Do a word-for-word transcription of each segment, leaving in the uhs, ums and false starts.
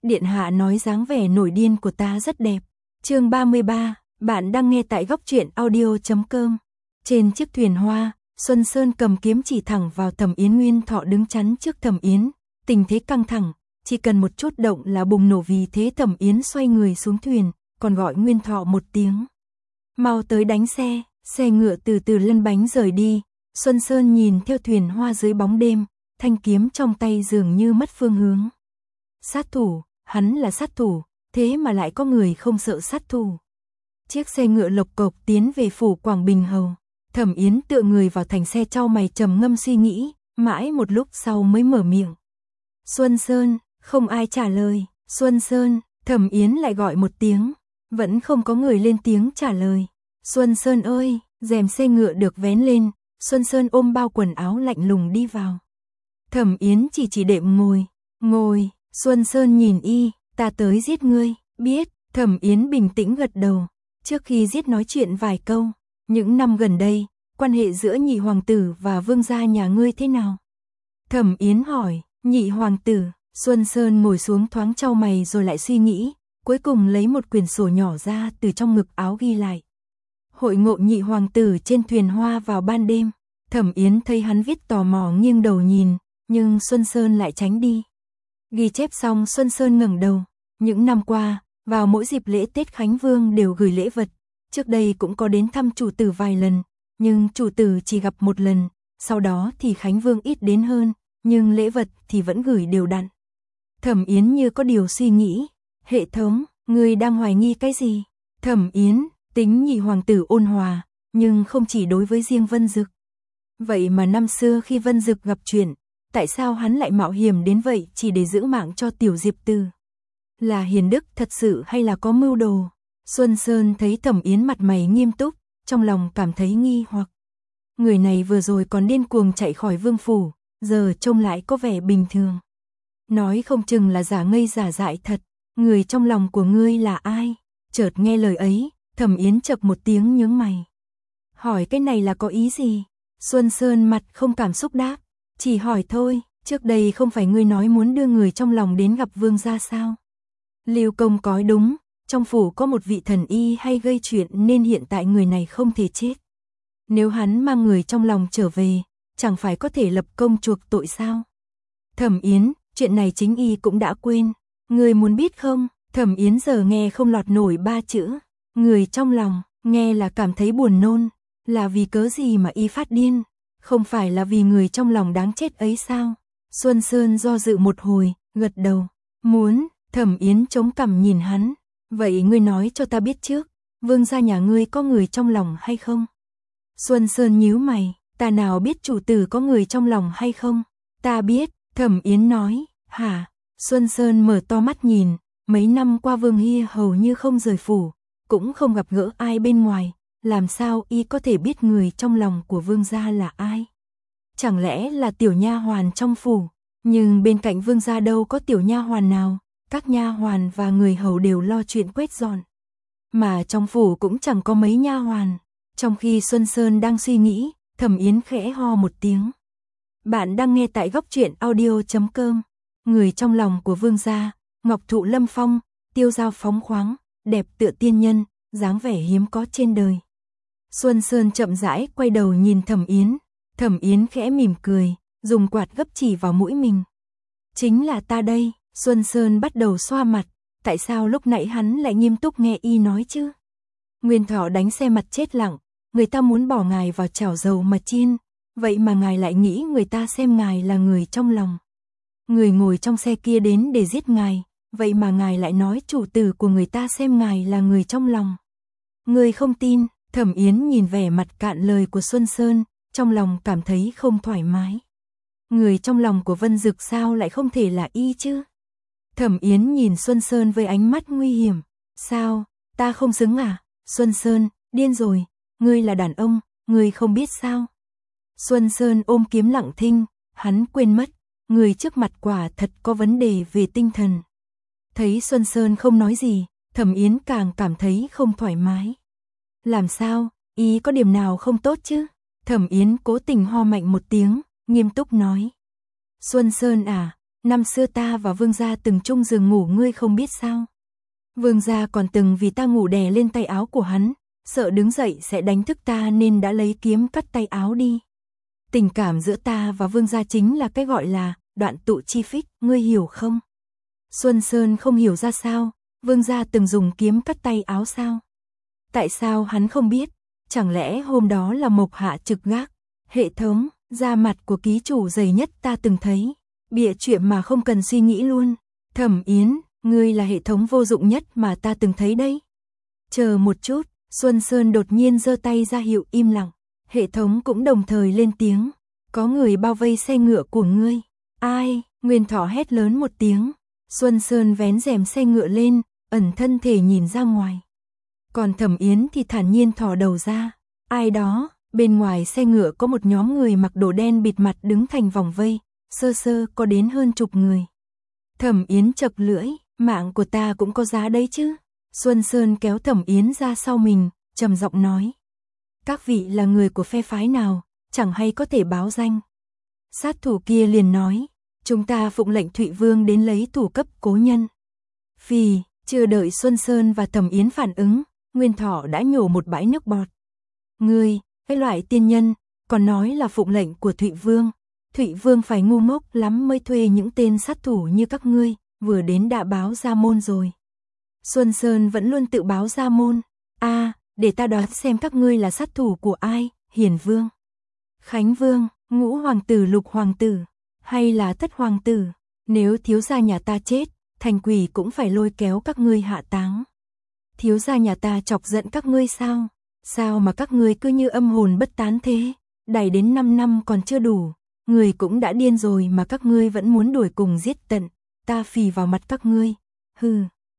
Điện hạ nói dáng vẻ nổi điên của ta rất đẹp. Chương ba mươi ba, bạn đang nghe tại góc truyện audio chấm com. Trên chiếc thuyền hoa, Xuân Sơn cầm kiếm chỉ thẳng vào Thẩm Yến. Nguyên Thọ đứng chắn trước Thẩm Yến, tình thế căng thẳng, chỉ cần một chút động là bùng nổ. Vì thế Thẩm Yến xoay người xuống thuyền, còn gọi Nguyên Thọ một tiếng. Mau tới đánh xe. Xe ngựa từ từ lăn bánh rời đi. Xuân Sơn nhìn theo thuyền hoa dưới bóng đêm, thanh kiếm trong tay dường như mất phương hướng. Sát thủ, hắn là sát thủ, thế mà lại có người không sợ sát thủ. Chiếc xe ngựa lộc cộc tiến về phủ Quảng Bình Hầu. Thẩm Yến tựa người vào thành xe chau mày trầm ngâm suy nghĩ, mãi một lúc sau mới mở miệng. Xuân Sơn, không ai trả lời. Xuân Sơn, Thẩm Yến lại gọi một tiếng, vẫn không có người lên tiếng trả lời. Xuân Sơn ơi, rèm xe ngựa được vén lên, Xuân Sơn ôm bao quần áo lạnh lùng đi vào. Thẩm Yến chỉ chỉ đệm ngồi, ngồi, Xuân Sơn nhìn y, ta tới giết ngươi, biết. Thẩm Yến bình tĩnh gật đầu, trước khi giết nói chuyện vài câu. Những năm gần đây, quan hệ giữa nhị hoàng tử và vương gia nhà ngươi thế nào? Thẩm Yến hỏi. Nhị hoàng tử. Xuân Sơn ngồi xuống thoáng chau mày rồi lại suy nghĩ, cuối cùng lấy một quyển sổ nhỏ ra từ trong ngực áo ghi lại. Hội ngộ nhị hoàng tử trên thuyền hoa vào ban đêm. Thẩm Yến thấy hắn viết tò mò nghiêng đầu nhìn, nhưng Xuân Sơn lại tránh đi. Ghi chép xong Xuân Sơn ngẩng đầu. Những năm qua, vào mỗi dịp lễ Tết Khánh Vương đều gửi lễ vật. Trước đây cũng có đến thăm chủ tử vài lần, nhưng chủ tử chỉ gặp một lần. Sau đó thì Khánh Vương ít đến hơn, nhưng lễ vật thì vẫn gửi đều đặn. Thẩm Yến như có điều suy nghĩ. Hệ thống, ngươi đang hoài nghi cái gì? Thẩm Yến, tính nhị hoàng tử ôn hòa, nhưng không chỉ đối với riêng Vân Dực. Vậy mà năm xưa khi Vân Dực gặp chuyện, tại sao hắn lại mạo hiểm đến vậy chỉ để giữ mạng cho tiểu Diệp Từ? Là hiền đức thật sự hay là có mưu đồ? Xuân Sơn thấy Thẩm Yến mặt mày nghiêm túc, trong lòng cảm thấy nghi hoặc. Người này vừa rồi còn điên cuồng chạy khỏi vương phủ, giờ trông lại có vẻ bình thường. Nói không chừng là giả ngây giả dại thật. Người trong lòng của ngươi là ai? Chợt nghe lời ấy, Thẩm Yến chập một tiếng nhướng mày. Hỏi cái này là có ý gì? Xuân Sơn mặt không cảm xúc đáp. Chỉ hỏi thôi, trước đây không phải ngươi nói muốn đưa người trong lòng đến gặp vương gia sao? Lưu công cói đúng, trong phủ có một vị thần y hay gây chuyện nên hiện tại người này không thể chết. Nếu hắn mang người trong lòng trở về, chẳng phải có thể lập công chuộc tội sao? Thẩm Yến, chuyện này chính y cũng đã quên. Người muốn biết không? Thẩm Yến giờ nghe không lọt nổi ba chữ. Người trong lòng, nghe là cảm thấy buồn nôn. Là vì cớ gì mà y phát điên? Không phải là vì người trong lòng đáng chết ấy sao? Xuân Sơn do dự một hồi, gật đầu. Muốn. Thẩm Yến chống cằm nhìn hắn. Vậy ngươi nói cho ta biết trước, vương gia nhà ngươi có người trong lòng hay không? Xuân Sơn nhíu mày. Ta nào biết chủ tử có người trong lòng hay không? Ta biết. Thẩm Yến nói. Hả? Xuân Sơn mở to mắt nhìn. Mấy năm qua Vương Hy hầu như không rời phủ, cũng không gặp gỡ ai bên ngoài. Làm sao y có thể biết người trong lòng của vương gia là ai? Chẳng lẽ là tiểu nha hoàn trong phủ? Nhưng bên cạnh vương gia đâu có tiểu nha hoàn nào, các nha hoàn và người hầu đều lo chuyện quét dọn. Mà trong phủ cũng chẳng có mấy nha hoàn. Trong khi Xuân Sơn đang suy nghĩ, Thẩm Yến khẽ ho một tiếng. Bạn đang nghe tại góc truyện audio chấm com. Người trong lòng của vương gia, ngọc thụ lâm phong, tiêu dao phóng khoáng, đẹp tựa tiên nhân, dáng vẻ hiếm có trên đời. Xuân Sơn chậm rãi quay đầu nhìn Thẩm Yến. Thẩm Yến khẽ mỉm cười, dùng quạt gấp chỉ vào mũi mình. Chính là ta đây. Xuân Sơn bắt đầu xoa mặt. Tại sao lúc nãy hắn lại nghiêm túc nghe y nói chứ? Nguyên Thọ đánh xe mặt chết lặng. Người ta muốn bỏ ngài vào chảo dầu mà chiên, vậy mà ngài lại nghĩ người ta xem ngài là người trong lòng. Người ngồi trong xe kia đến để giết ngài, vậy mà ngài lại nói chủ tử của người ta xem ngài là người trong lòng. Người không tin. Thẩm Yến nhìn vẻ mặt cạn lời của Xuân Sơn, trong lòng cảm thấy không thoải mái. Người trong lòng của Vân Dực sao lại không thể là y chứ? Thẩm Yến nhìn Xuân Sơn với ánh mắt nguy hiểm. Sao, ta không xứng à? Xuân Sơn, điên rồi, ngươi là đàn ông, ngươi không biết sao? Xuân Sơn ôm kiếm lặng thinh, hắn quên mất, người trước mặt quả thật có vấn đề về tinh thần. Thấy Xuân Sơn không nói gì, Thẩm Yến càng cảm thấy không thoải mái. Làm sao, ý có điểm nào không tốt chứ? Thẩm Yến cố tình ho mạnh một tiếng, nghiêm túc nói. Xuân Sơn à, năm xưa ta và Vương gia từng chung giường ngủ ngươi không biết sao. Vương gia còn từng vì ta ngủ đè lên tay áo của hắn, sợ đứng dậy sẽ đánh thức ta nên đã lấy kiếm cắt tay áo đi. Tình cảm giữa ta và Vương gia chính là cái gọi là đoạn tụ chi phích, ngươi hiểu không? Xuân Sơn không hiểu ra sao, Vương gia từng dùng kiếm cắt tay áo sao? Tại sao hắn không biết? Chẳng lẽ hôm đó là Mộc Hạ trực gác? Hệ thống, da mặt của ký chủ dày nhất ta từng thấy. Bịa chuyện mà không cần suy nghĩ luôn. Thẩm Yến, ngươi là hệ thống vô dụng nhất mà ta từng thấy đấy. Chờ một chút, Xuân Sơn đột nhiên giơ tay ra hiệu im lặng. Hệ thống cũng đồng thời lên tiếng. Có người bao vây xe ngựa của ngươi. Ai? Nguyên Thỏ hét lớn một tiếng. Xuân Sơn vén rèm xe ngựa lên, ẩn thân thể nhìn ra ngoài. Còn Thẩm Yến thì thản nhiên thò đầu ra. Ai đó? Bên ngoài xe ngựa có một nhóm người mặc đồ đen bịt mặt đứng thành vòng vây, sơ sơ có đến hơn chục người. Thẩm Yến chật lưỡi, mạng của ta cũng có giá đấy chứ. Xuân Sơn kéo Thẩm Yến ra sau mình, trầm giọng nói. Các vị là người của phe phái nào, chẳng hay có thể báo danh. Sát thủ kia liền nói, chúng ta phụng lệnh Thụy Vương đến lấy thủ cấp cố nhân. Phì, chưa đợi Xuân Sơn và Thẩm Yến phản ứng, Nguyên Thỏ đã nhổ một bãi nước bọt. Ngươi, cái loại tiên nhân, còn nói là phụng lệnh của Thụy Vương. Thụy Vương phải ngu ngốc lắm mới thuê những tên sát thủ như các ngươi, vừa đến đã báo ra môn rồi. Xuân Sơn vẫn luôn tự báo ra môn. A, à, để ta đoán xem các ngươi là sát thủ của ai, Hiền Vương, Khánh Vương, Ngũ Hoàng tử, Lục Hoàng tử, hay là Thất Hoàng tử. Nếu thiếu gia nhà ta chết, thành quỷ cũng phải lôi kéo các ngươi hạ táng. Thiếu gia nhà ta chọc giận các ngươi sao? Sao mà các ngươi cứ như âm hồn bất tán thế? Đày đến năm năm còn chưa đủ, người cũng đã điên rồi mà các ngươi vẫn muốn đuổi cùng giết tận. Ta phì vào mặt các ngươi. Hừ.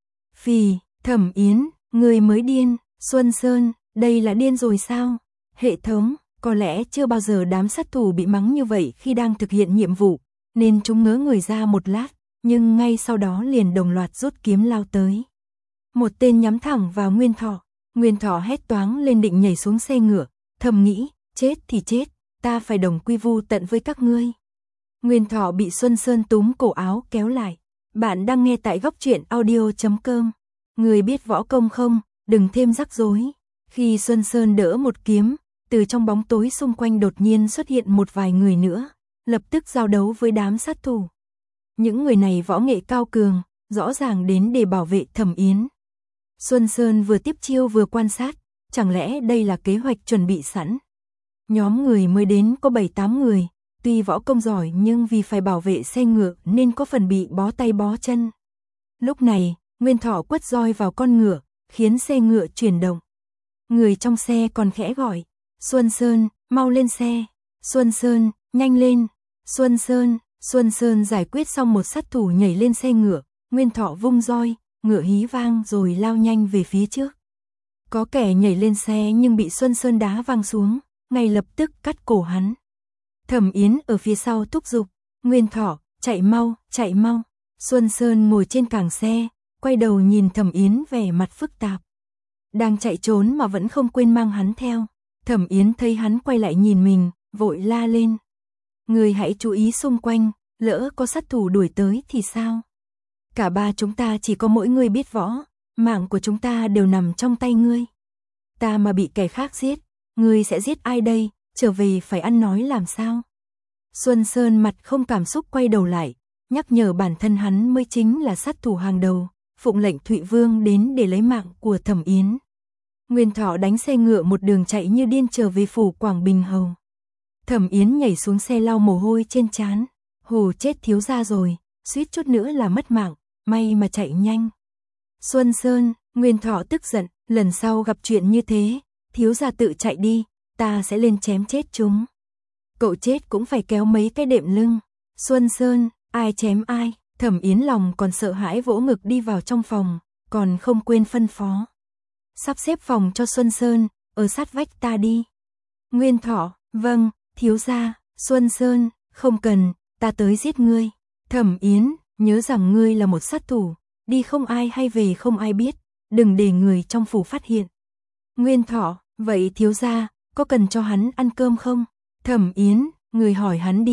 Phì, Thẩm Yến, ngươi mới điên. Xuân Sơn, đây là điên rồi sao? Hệ thống, có lẽ chưa bao giờ đám sát thủ bị mắng như vậy khi đang thực hiện nhiệm vụ, nên chúng ngớ người ra một lát, nhưng ngay sau đó liền đồng loạt rút kiếm lao tới. Một tên nhắm thẳng vào Nguyên Thỏ. Nguyên Thỏ hét toáng lên định nhảy xuống xe ngựa, thầm nghĩ, chết thì chết, ta phải đồng quy vu tận với các ngươi. Nguyên Thỏ bị Xuân Sơn túm cổ áo kéo lại. Bạn đang nghe tại góc truyện audio chấm com. Người biết võ công không, đừng thêm rắc rối. Khi Xuân Sơn đỡ một kiếm, từ trong bóng tối xung quanh đột nhiên xuất hiện một vài người nữa, lập tức giao đấu với đám sát thủ. Những người này võ nghệ cao cường, rõ ràng đến để bảo vệ Thẩm Yến. Xuân Sơn vừa tiếp chiêu vừa quan sát, chẳng lẽ đây là kế hoạch chuẩn bị sẵn. Nhóm người mới đến có bảy tám người, tuy võ công giỏi nhưng vì phải bảo vệ xe ngựa nên có phần bị bó tay bó chân. Lúc này, Nguyên Thỏ quất roi vào con ngựa, khiến xe ngựa chuyển động. Người trong xe còn khẽ gọi, Xuân Sơn, mau lên xe. Xuân Sơn, nhanh lên. Xuân Sơn, Xuân Sơn giải quyết xong một sát thủ nhảy lên xe ngựa, Nguyên Thỏ vung roi, ngựa hí vang rồi lao nhanh về phía trước. Có kẻ nhảy lên xe nhưng bị Xuân Sơn đá văng xuống, ngay lập tức cắt cổ hắn. Thẩm Yến ở phía sau thúc giục, Nguyên Thỏ, chạy mau, chạy mau. Xuân Sơn ngồi trên càng xe, quay đầu nhìn Thẩm Yến vẻ mặt phức tạp. Đang chạy trốn mà vẫn không quên mang hắn theo. Thẩm Yến thấy hắn quay lại nhìn mình, vội la lên. Người hãy chú ý xung quanh, lỡ có sát thủ đuổi tới thì sao? Cả ba chúng ta chỉ có mỗi người biết võ, mạng của chúng ta đều nằm trong tay ngươi. Ta mà bị kẻ khác giết, ngươi sẽ giết ai đây, trở về phải ăn nói làm sao? Xuân Sơn mặt không cảm xúc quay đầu lại, nhắc nhở bản thân hắn mới chính là sát thủ hàng đầu, phụng lệnh Thụy Vương đến để lấy mạng của Thẩm Yến. Nguyên Thỏ đánh xe ngựa một đường chạy như điên trở về phủ Quảng Bình Hầu. Thẩm Yến nhảy xuống xe lau mồ hôi trên trán, hù chết thiếu gia rồi, suýt chút nữa là mất mạng, may mà chạy nhanh. Xuân Sơn, Nguyên Thỏ tức giận, lần sau gặp chuyện như thế, thiếu gia tự chạy đi, ta sẽ lên chém chết chúng. Cậu chết cũng phải kéo mấy cái đệm lưng. Xuân Sơn, ai chém ai? Thẩm Yến lòng còn sợ hãi vỗ ngực đi vào trong phòng, còn không quên phân phó. Sắp xếp phòng cho Xuân Sơn, ở sát vách ta đi. Nguyên Thỏ, vâng, thiếu gia. Xuân Sơn, không cần, ta tới giết ngươi. Thẩm Yến, nhớ rằng ngươi là một sát thủ, đi không ai hay về không ai biết, đừng để người trong phủ phát hiện. Nguyên Thỏ, vậy thiếu gia, có cần cho hắn ăn cơm không? Thẩm Yến, người hỏi hắn đi,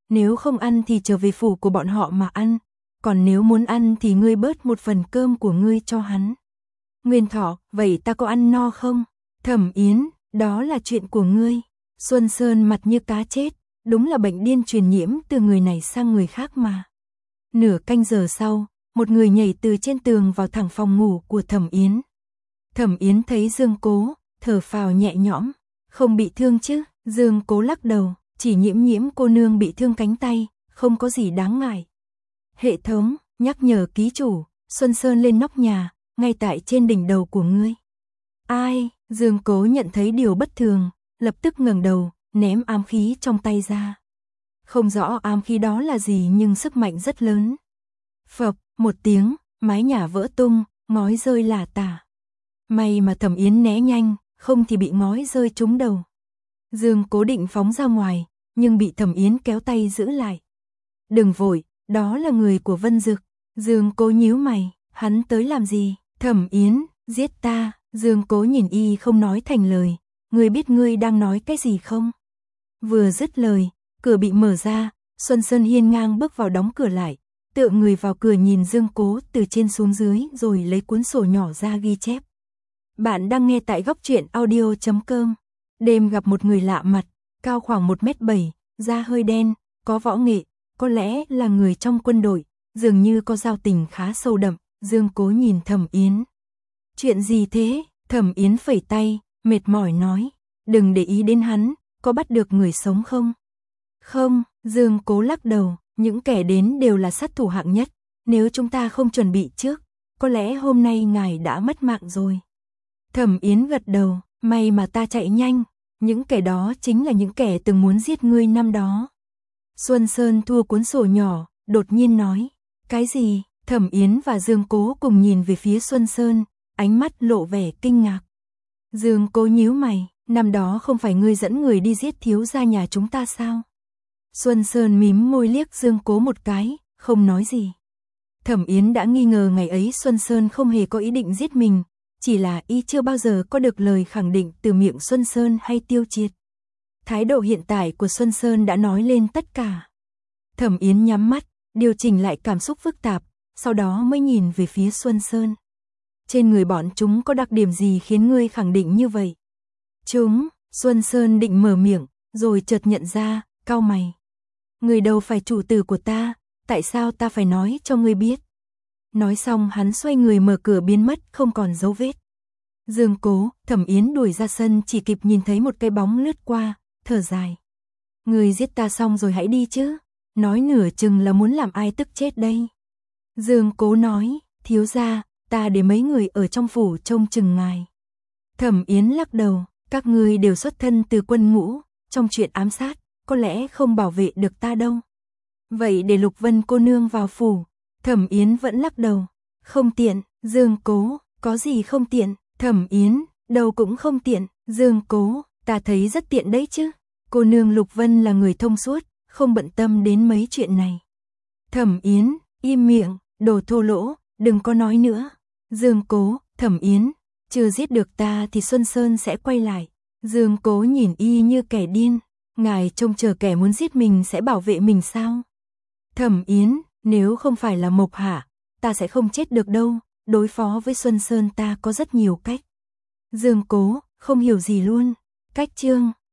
nếu không ăn thì trở về phủ của bọn họ mà ăn, còn nếu muốn ăn thì ngươi bớt một phần cơm của ngươi cho hắn. Nguyên Thọ, vậy ta có ăn no không? Thẩm Yến, đó là chuyện của ngươi. Xuân Sơn mặt như cá chết, đúng là bệnh điên truyền nhiễm từ người này sang người khác mà. Nửa canh giờ sau, một người nhảy từ trên tường vào thẳng phòng ngủ của Thẩm Yến. Thẩm Yến thấy Dương Cố, thở phào nhẹ nhõm, không bị thương chứ? Dương Cố lắc đầu, chỉ nhiễm nhiễm cô nương bị thương cánh tay, không có gì đáng ngại. Hệ thống, nhắc nhở ký chủ, Xuân Sơn lên nóc nhà, ngay tại trên đỉnh đầu của ngươi. Ai? Dương Cố nhận thấy điều bất thường, lập tức ngẩng đầu, ném ám khí trong tay ra. Không rõ ám khí đó là gì nhưng sức mạnh rất lớn. Phập, một tiếng, mái nhà vỡ tung, ngói rơi lả tả. May mà Thẩm Yến né nhanh, không thì bị ngói rơi trúng đầu. Dương Cố định phóng ra ngoài, nhưng bị Thẩm Yến kéo tay giữ lại. Đừng vội, đó là người của Vân Dực. Dương Cố nhíu mày, hắn tới làm gì? Thẩm Yến, giết ta. Dương Cố nhìn y không nói thành lời, ngươi biết ngươi đang nói cái gì không? Vừa dứt lời, cửa bị mở ra, Xuân Sơn hiên ngang bước vào đóng cửa lại, tựa người vào cửa nhìn Dương Cố từ trên xuống dưới rồi lấy cuốn sổ nhỏ ra ghi chép. Bạn đang nghe tại góc truyện audio chấm com. Đêm gặp một người lạ mặt, cao khoảng một mét bảy, da hơi đen, có võ nghệ, có lẽ là người trong quân đội, dường như có giao tình khá sâu đậm. Dương Cố nhìn Thẩm Yến. Chuyện gì thế? Thẩm Yến phẩy tay, mệt mỏi nói. Đừng để ý đến hắn, có bắt được người sống không? Không, Dương Cố lắc đầu, những kẻ đến đều là sát thủ hạng nhất. Nếu chúng ta không chuẩn bị trước, có lẽ hôm nay ngài đã mất mạng rồi. Thẩm Yến gật đầu, may mà ta chạy nhanh. Những kẻ đó chính là những kẻ từng muốn giết ngươi năm đó. Xuân Sơn thua cuốn sổ nhỏ, đột nhiên nói. Cái gì? Thẩm Yến và Dương Cố cùng nhìn về phía Xuân Sơn, ánh mắt lộ vẻ kinh ngạc. Dương Cố nhíu mày, năm đó không phải ngươi dẫn người đi giết thiếu gia nhà chúng ta sao? Xuân Sơn mím môi liếc Dương Cố một cái, không nói gì. Thẩm Yến đã nghi ngờ ngày ấy Xuân Sơn không hề có ý định giết mình, chỉ là y chưa bao giờ có được lời khẳng định từ miệng Xuân Sơn hay Tiêu Triệt. Thái độ hiện tại của Xuân Sơn đã nói lên tất cả. Thẩm Yến nhắm mắt, điều chỉnh lại cảm xúc phức tạp, sau đó mới nhìn về phía Xuân Sơn. Trên người bọn chúng có đặc điểm gì khiến ngươi khẳng định như vậy? Chúng, Xuân Sơn định mở miệng, rồi chợt nhận ra, cau mày. Người đâu phải chủ tử của ta, tại sao ta phải nói cho ngươi biết? Nói xong hắn xoay người mở cửa biến mất không còn dấu vết. Dương Cố, Thẩm Yến đuổi ra sân chỉ kịp nhìn thấy một cái bóng lướt qua, thở dài. Ngươi giết ta xong rồi hãy đi chứ, nói nửa chừng là muốn làm ai tức chết đây. Dương Cố nói, thiếu gia, ta để mấy người ở trong phủ trông chừng ngài. Thẩm Yến lắc đầu, các ngươi đều xuất thân từ quân ngũ, trong chuyện ám sát, có lẽ không bảo vệ được ta đâu. Vậy để Lục Vân cô nương vào phủ. Thẩm Yến vẫn lắc đầu, không tiện. Dương Cố, có gì không tiện? Thẩm Yến, đâu cũng không tiện. Dương Cố, ta thấy rất tiện đấy chứ. Cô nương Lục Vân là người thông suốt, không bận tâm đến mấy chuyện này. Thẩm Yến, im miệng, đồ thô lỗ, đừng có nói nữa. Dương Cố, Thẩm Yến, chưa giết được ta thì Xuân Sơn sẽ quay lại. Dương Cố nhìn y như kẻ điên, ngài trông chờ kẻ muốn giết mình sẽ bảo vệ mình sao? Thẩm Yến, nếu không phải là Mộc Hạ, ta sẽ không chết được đâu, đối phó với Xuân Sơn ta có rất nhiều cách. Dương Cố, không hiểu gì luôn. Cách chương